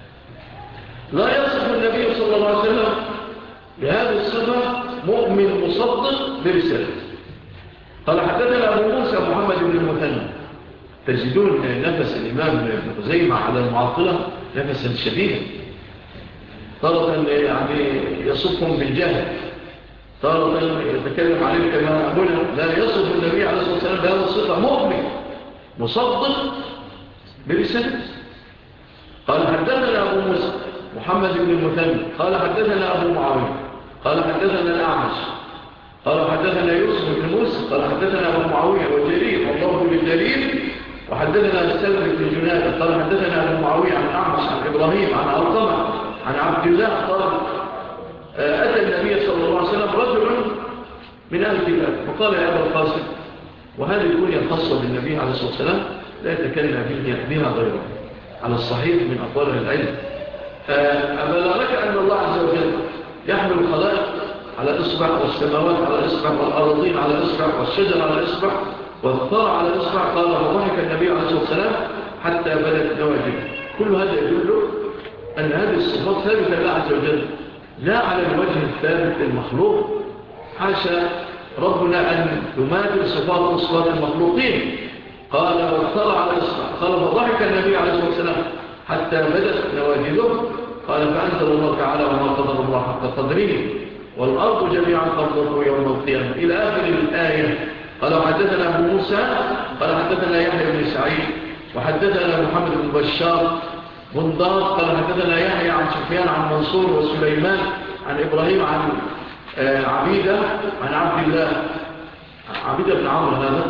لا يصف النبي صلى الله عليه وسلم بهذه الصفة مؤمن مصدق برسالة. قال حدثنا أبو موسى محمد بن المثنى. تجدون نفس الإمام ابن خزيمة على المعطلة نفسا شديدا طارة يعني يصفهم بالجهل طارة يتكلم عليه كما هنا. لا يصف النبي عليه الصلاة والسلام بهذا الصفة مؤمن مصدق برسالة. قال حدثنا أبو موسى محمد بن المثنى قال حدثنا أبو معاوية قال حدثنا الأعمش قال حدثنا يوسف بن موسى قال حدثنا أبو معاوية وجرير والله بالجرير وحدثنا السلم بن جنادة قال حدثنا أبو معاوية عن أعمش عن إبراهيم عن علقمة عن عبد الله قال أتى النبي صلى الله عليه وسلم رجل من أهل الكتاب وقال يا أبا القاسم وهذه الكنية خاصة بالنبي عليه الصلاة والسلام لا يتكلم بها غيره على الصحيح من أقوال العلم. أبلغك أن الله عز وجل يحمل الخلائق على إصبع والسماوات على إصبع والأرضين على إصبع والشجر على إصبع والثرى على إصبع. قال وضحك النبي عليه الصلاة والسلام حتى بدت نواجهه. كل هذا يدل أن هذه الصفات ثابتة لله عز وجل لا على الوجه الثابت المخلوق. حاشا ربنا أن يماثل صفات صفات المخلوقين. قال والثرى على إصبع. قال فضحك النبي عليه الصلاة والسلام حتى بدت نواجهه. قال فأنزل الله تعالى وما قدر الله حق قدره والأرض جميعا قبضته يوم القيامة إلى آخر الآية. قال حدثنا أبو موسى قال حدثنا يحيى بن سعيد وحدثنا محمد بن بشار بندار قال حدثنا يحيى عن سفيان عن منصور وسليمان عن إبراهيم عن عبيدة عن عبد الله عبيدة بن عمرو هذا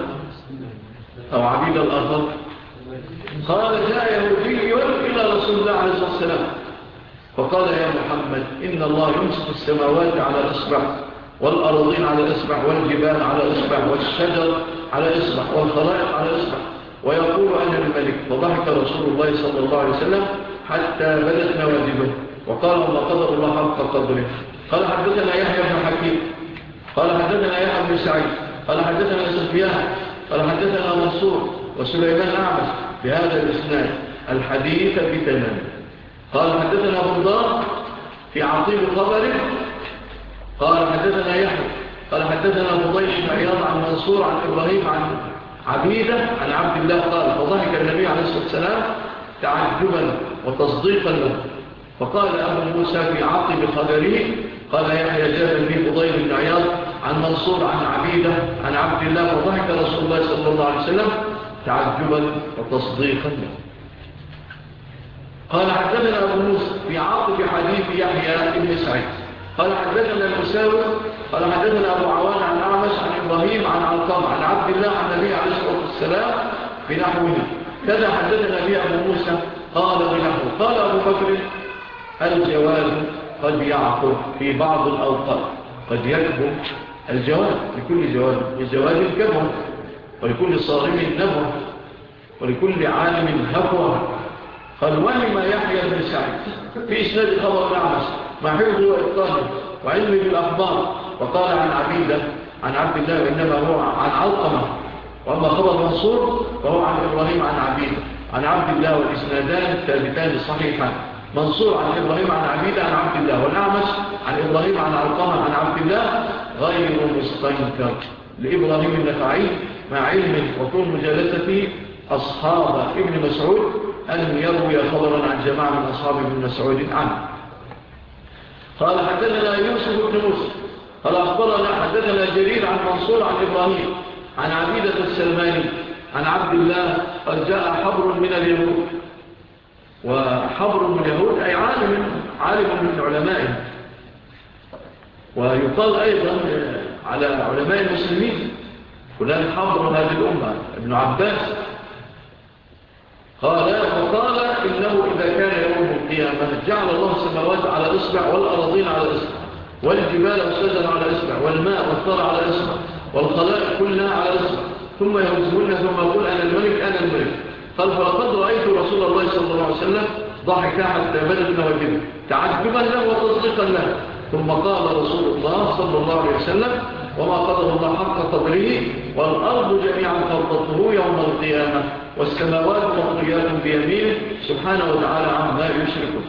أو عبيدة الآخر قال جاء يهودي إلى رسول الله عليه الصلاة والسلام فقال يا محمد إن الله يمسك السماوات على إصبع والأرضين على إصبع والجبال على إصبع والشجر على إصبع والخلائق على إصبع ويقول أنا الملك. فضحك رسول الله صلى الله عليه وسلم حتى بدت نواجبه وقال ما قدر الله حق قدره. قال حدثنا يحيى بن حكيم قال حدثنا يحيى بن سعيد قال حدثنا سفيان قال حدثنا منصور وسليمان أعمش بهذا الإسناد الحديث بتمام. قال حدثنا بندار في عطيب خبره قال حدثنا يحيى قال حدثنا فضيل بن عياض عن منصور عن إبراهيم عن عبيدة عن عبد الله قال فضحك النبي عليه الصلاة والسلام تعجبا وتصديقا له. فقال أبو موسى في عطيب خبره قال يحيى جاء في فضيل بن عياض عن منصور عن عبيدة عن عبد الله فضحك رسول الله صلى الله عليه وسلم تعجبا وتصديقا له. قال حدثنا أبو موسى في عاطف حديث يحيى بن سعيد قال حدثنا المساوي قال حدثنا أبو عوان عن أعمش عن إبراهيم عن علقمة عن عبد الله عن النبي عليه الصلاة والسلام بنحوه كذا حدثنا به أبو موسى قال بنحوه. قال أبو بكر الجواز قد يعقب في بعض الأوقات قد يكبر الجواز لكل جواز الجواز الكبر ولكل صارم نبوة ولكل عالم هفوة. قال وهم يحيى بن سعيد في إسناد خبر الأعمش ما حفظه وإبطاله وعلمه بالأخبار وقال عن عبيدة عن عبد الله وإنما هو عن علقمة. وأما خبر منصور فهو عن إبراهيم عن عبيدة عن عبد الله والإسنادان الثابتان صحيحان. منصور عن إبراهيم عن عبيدة عن عبد الله والأعمش عن إبراهيم عن علقمة عن عبد الله غير مستنكر لإبراهيم النخعي مع علمه وطول مجالسته أصحاب ابن مسعود أن يروي خبرا عن جماعة من أصحاب ابن مسعود عنه. قال حدثنا يوسف بن موسى قال أخبرنا حدثنا جرير عن منصور عن إبراهيم عن عبيدة السلماني عن عبد الله قد جاء حبر من اليهود وحبر من اليهود أي عالم عالم من علمائهم ويقال أيضا على علماء المسلمين فلان حبر هذه الأمة ابن عباس. قال وقال إنه إذا كان يوم القيامة جعل الله السماوات على إصبع والأراضين على إصبع والجبال والشجر على إصبع والماء والثرى على إصبع والخلائق كلها على إصبع ثم يهزمون ثم يقول أنا الملك أنا الملك. قال فلقد رأيت رسول الله صلى الله عليه وسلم ضحك حتى بدت نواجذه تعجبا له وتصديقا له. ثم قال رسول الله صلى الله عليه وسلم وما قدر الله حق قدره والأرض جميعا قبضته يوم القيامة والسماوات مطويات بيمينه سبحانه وتعالى عما يشركون.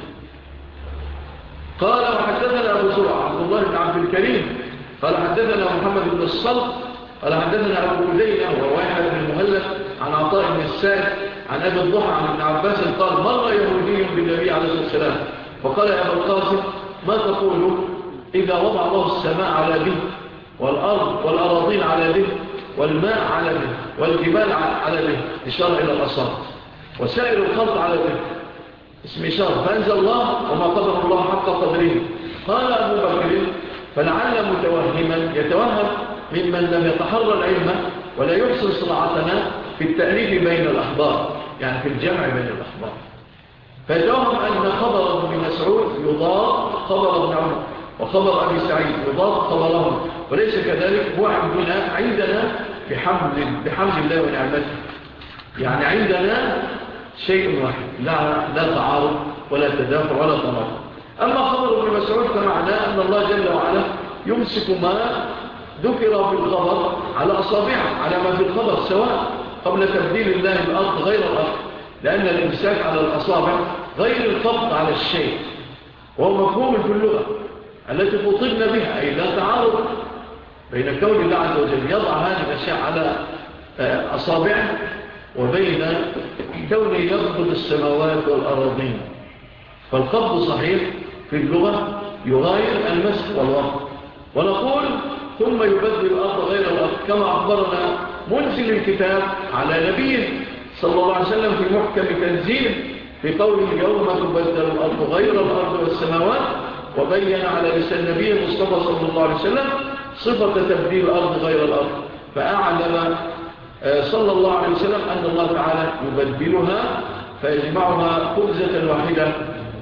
قال وحدثنا أبو زرع عبد الله بن عبد الكريم قال حدثنا محمد بن الصلت قال حدثنا أبو كلية وواحد بن المهلب عن عطاء بن السائب عن أبي الضحى عن ابن عباس قال مر يهودي بالنبي عليه الصلاة والسلام فقال يا أبا القاسم ما تقول إذا وضع الله السماء على به والأرض والأراضين على به والماء على به والجبال على به إشارة إلى الأصابع وسائر الخلق على به اسم إشارة فأنزل الله وما قدر الله حق قدره. قال أبو بكر فلعل متوهما يتوهم ممن لم يتحرى العلم ولا يحسن صناعتنا في التأليف بين الأخبار يعني في الجمع بين الأخبار فيتوهم أن خبر ابن مسعود يضاد خبر ابن عمر وخبر أبي سعيد يضاد خبرهم وليس كذلك. هو عندنا عندنا بحمد, بحمد الله ونعمته يعني عندنا شيء واحد لا, لا تعارض ولا تدافع ولا تناقض. أما خبر ابن مسعود فمعناه أن الله جل وعلا يمسك ما ذكر في الخبر على أصابعه على ما في الخبر سواء قبل تبديل الله الأرض غير الأرض لأن الإمساك على الأصابع غير القبض على الشيء وهو مفهوم في اللغة التي تطلنا بها أي لا تعارض بين كون الله عز وجل يضع هذه الأشياء على أصابعه وبين كونه يقبض السماوات والأراضين. فالقبض صحيح في اللغة يغاير المسح والوضع ونقول ثم يبدل الأرض غير الأرض كما أخبرنا منزل الكتاب على نبيه صلى الله عليه وسلم في محكم تنزيل في قوله يوم تبدل الأرض غير الأرض والسماوات وبين على لسان النبي المصطفى صلى الله عليه وسلم صفة تبديل الأرض غير الأرض فأعلم صلى الله عليه وسلم أن الله تعالى يبدلها فيجمعها خبزة واحدة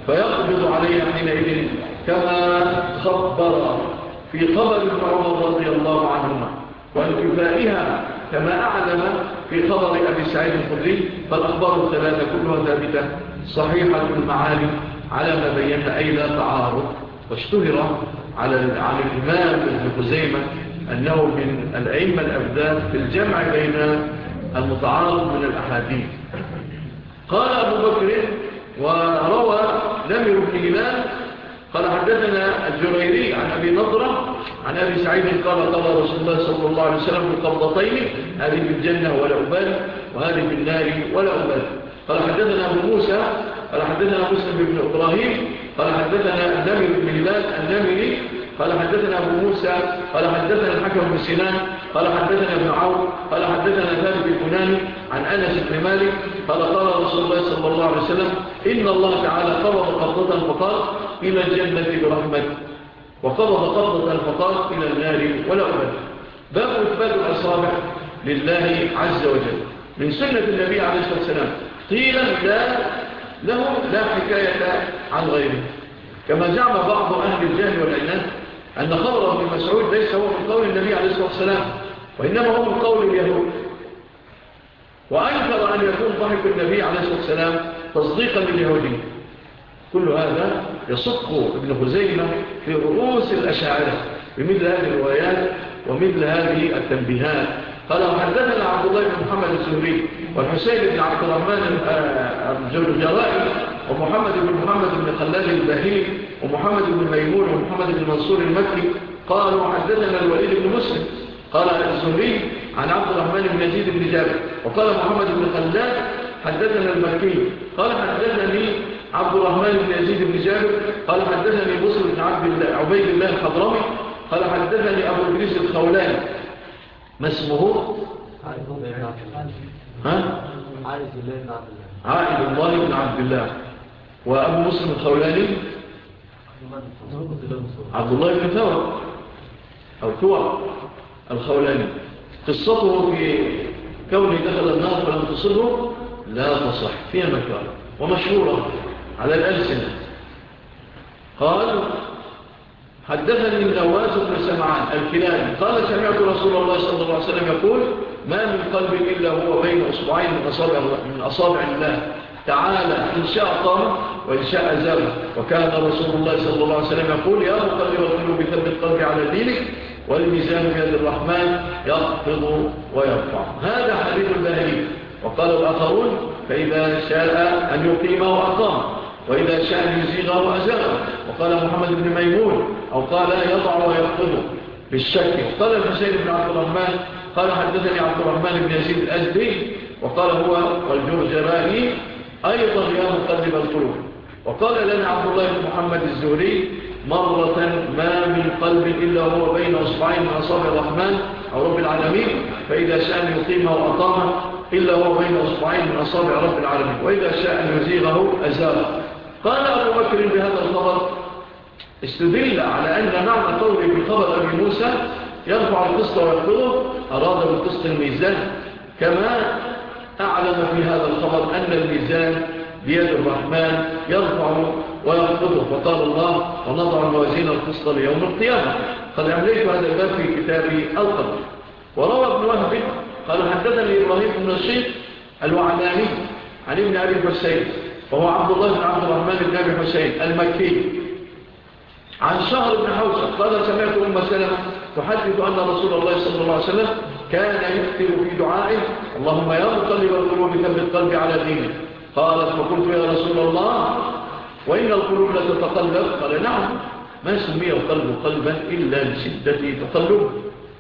فيقبض علي حينئذ كما خبر في خبر ابن عمر رضي الله عنهما، وانتفائها كما أعلم في خبر أبي سعيد الخدري. فالأخبار الثلاثة كلها ثابتة صحيحة المعاني على ما بينا، أي لا تعارض. واشتهر على عن الإمام ابن خزيمة أنه من الأئمة الأبدان في الجمع بين المتعارض من الأحاديث. قال أبو بكر وروى نمر بن هلال قال حدثنا الجريري عن أبي نضرة عن أبي سعيد قال قال رسول الله صلى الله عليه وسلم في القبضتين: هذه في الجنة ولا أبالي، وهذه في النار ولا أبالي. قال حدثنا أبو موسى قال حدثنا مسلم بن إبراهيم قال حدثنا النمر بن هلال النمري قال حدثنا أبو موسى قال حدثنا الحكم بن سنان قال حدثنا ابن عون قال حدثنا ثابت البناني عن أنس بن مالك قال قال رسول الله صلى الله عليه وسلم: إن الله تعالى قبض قبضة فقال: إلى الجنة برحمته، وقبض قبضة فقال: إلى النار ولا أبدا. باب إثبات الأصابع لله عز وجل من سنة النبي عليه الصلاة والسلام. قيل لا له لا حكاية عن غيره، كما زعم بعض أهل الجهل والعناد أن خبر ابن مسعود ليس هو من قول النبي عليه الصلاة والسلام، وإنما هو من قول اليهود. وأنكر أن يكون ضحك النبي عليه الصلاة والسلام تصديقا لليهودي. كل هذا يصدق ابن خزيمة في رؤوس الأشاعرة بمثل هذه الروايات ومثل هذه التنبيهات. قال حدثنا عبد الله بن محمد الزهري والحسين بن عبد الرحمن الجرائي ومحمد بن محمد بن خلال الباهلي ومحمد بن ميمون ومحمد بن منصور المكي قالوا حدثنا الوليد بن مسلم قال الزهري عن عبد الرحمن بن يزيد بن جابر وقال محمد بن خلال حدثنا المكي قال حدثني عبد الرحمن بن يزيد بن جابر قال حدثني بصر بن عبيد الله الحضرمي قال حدثني أبو إدريس الخولاني. ما اسمه؟ ها؟ عائد الله بن عبد الله. وأبو مسلم الخولاني عبد الله بن ثور أو ثور الخولاني. قصته في كونه دخل النار فلم تصله لا تصح فيها مكان ومشهورة على الألسنة. قال حدثني النواس بن سمعان الكلابي قال سمعت رسول الله صلى الله عليه وسلم يقول: ما من قلب إلا هو بين أصبعين من أصابع, من أصابع الله تعالى، إن شاء قام وإن شاء زال. وكان رسول الله صلى الله عليه وسلم يقول: يا مقلب القلوب ثبت قلبي على دينك، والميزان بيد الرحمن يخفض ويرفع. هذا حديث الباهلي. وقال الآخرون: فإذا شاء أن يقيمه أقام، وإذا شاء أن يزيغه أزاغه. وقال محمد بن ميمون أو قال يضع ويخفضه بالشك. وقال الحسين بن عبد الرحمن قال حدثني عبد الرحمن بن يزيد الأزدي وقال هو والجرجراني أيضا يا مقلب القلوب. وقال لنا عبد الله بن محمد الزهري مرة: ما من قلب إلا هو بين أصبعين من أصابع الرحمن أو رب العالمين، فإذا شاء أن يقيمه وأقامه إلا هو بين أصبعين من أصابع رب العالمين، وإذا شاء أن يزيغه أزاغه. قال أبو بكر بهذا الخبر استدل على أن معنى قوله في خبر أبي موسى يرفع القسط ويخفضه أراد بالقسط الميزان، كما أعلم في هذا الخبر أن الميزان بيد الرحمن يرفع ويخفضه. فقال الله: ونضع الموازين القسط ليوم القيامة. قد أمليت هذا الباب في كتابي القدر. وروى ابن وهب قال حدثني إبراهيم بن الشيخ الوعلاني عن ابن أبي حسين وهو عبد الله بن عبد الرحمن بن أبي حسين المكي عن شهر بن حوشة قال سمعت أم سلمة تحدث أن رسول الله صلى الله عليه وسلم كان يكتب في دعائه: اللهم يا مقلب القلوب ثبت قلبي على دينك. قالت: فقلت يا رسول الله وإن القلوب لا تتقلب؟ قال: نعم، ما سمي القلب قلبا إلا لشدة تقلب،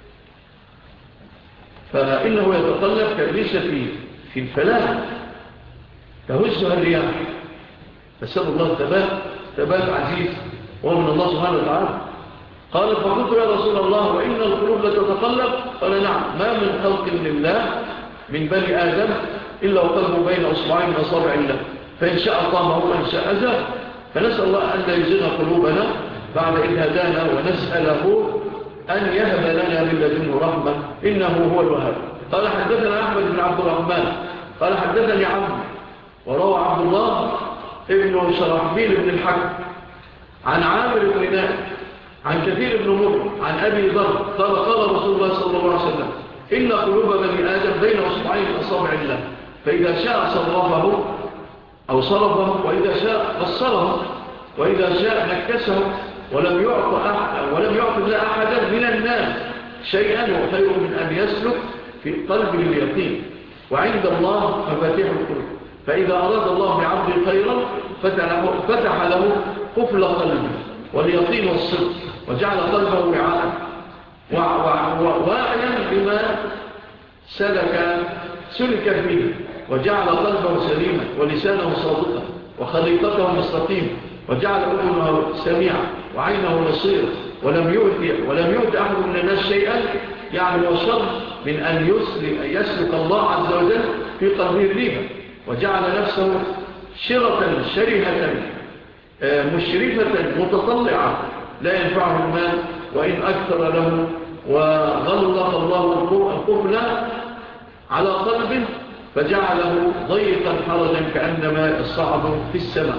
فإنه يتقلب كالريشة في الفلاة تهزها الرياح. فسأل الله الثبات ثبات عزيز وهو من الله سبحانه وتعالى. قال: فقلت يا رسول الله وإن القلوب لا تتقلب؟ قال: نعم، ما من خلق لله من بني آدم إلا وقلبه بين أصبعين من أصابع الله، فإن شاء قامه وإن شاء أزال. فنسأل الله أن لا يزغ قلوبنا بعد إذ هدانا، ونسأله أن يهب لنا من لدنه رحمة إنه هو الوهاب. قال حدثنا أحمد بن عبد الرحمن قال حدثني عبد وروى عبد الله ابن شرحبيل بن الحكم عن عامر بن نائب عن كثير بن مر عن أبي ذر قال قال رسول الله صلى الله عليه وسلم إن قلوب بني آدم بين أصبعين من أصابع الله فإذا شاء صرفه أو صرفه وإذا شاء بصره وإذا شاء نكسه ولم يعط أحد ولم يعط الله أحدا من الناس شيئا وخير من أن يسلك في قلبه اليقين وعند الله مفاتيح القلوب فإذا أراد الله بعبده خيرا فتح له قفل قلبه واليقين والصدق وجعل قلبه وعاء واعيا بما سلك سلك فيه وجعل قلبه سليما ولسانه صادقا وخليقته مستقيما وجعل أذنه سميعا وعينه بصيرا ولم يؤتي ولم يؤتي أحد من الناس شيئا يعني وشر من أن يسلك, يسلك الله عز وجل في قلبه الريبة وجعل نفسه شرة شريحة مشرفة متطلعة لا ينفعه المال وإن أكثر له وغلق الله القفل على قلبه فجعله ضيقا حرجا كأنما الصعد في السماء.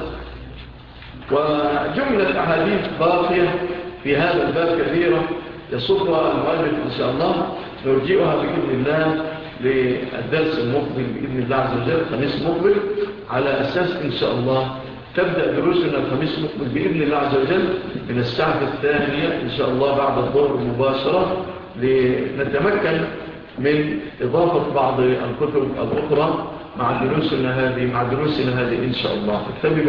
وجملة أحاديث باقية في هذا الباب كثيرة يصفها المؤلف إن شاء الله نرجئها بإذن الله للدرس المقبل بإذن الله عز وجل خميس مقبل على أساس إن شاء الله تبدأ دروسنا الخميس مقبل بإذن الله عز وجل من الساعة الثانية إن شاء الله بعد الظهر مباشرة لنتمكن من إضافة بعض الكتب الأخرى مع دروسنا هذه مع دروسنا هذه إن شاء الله.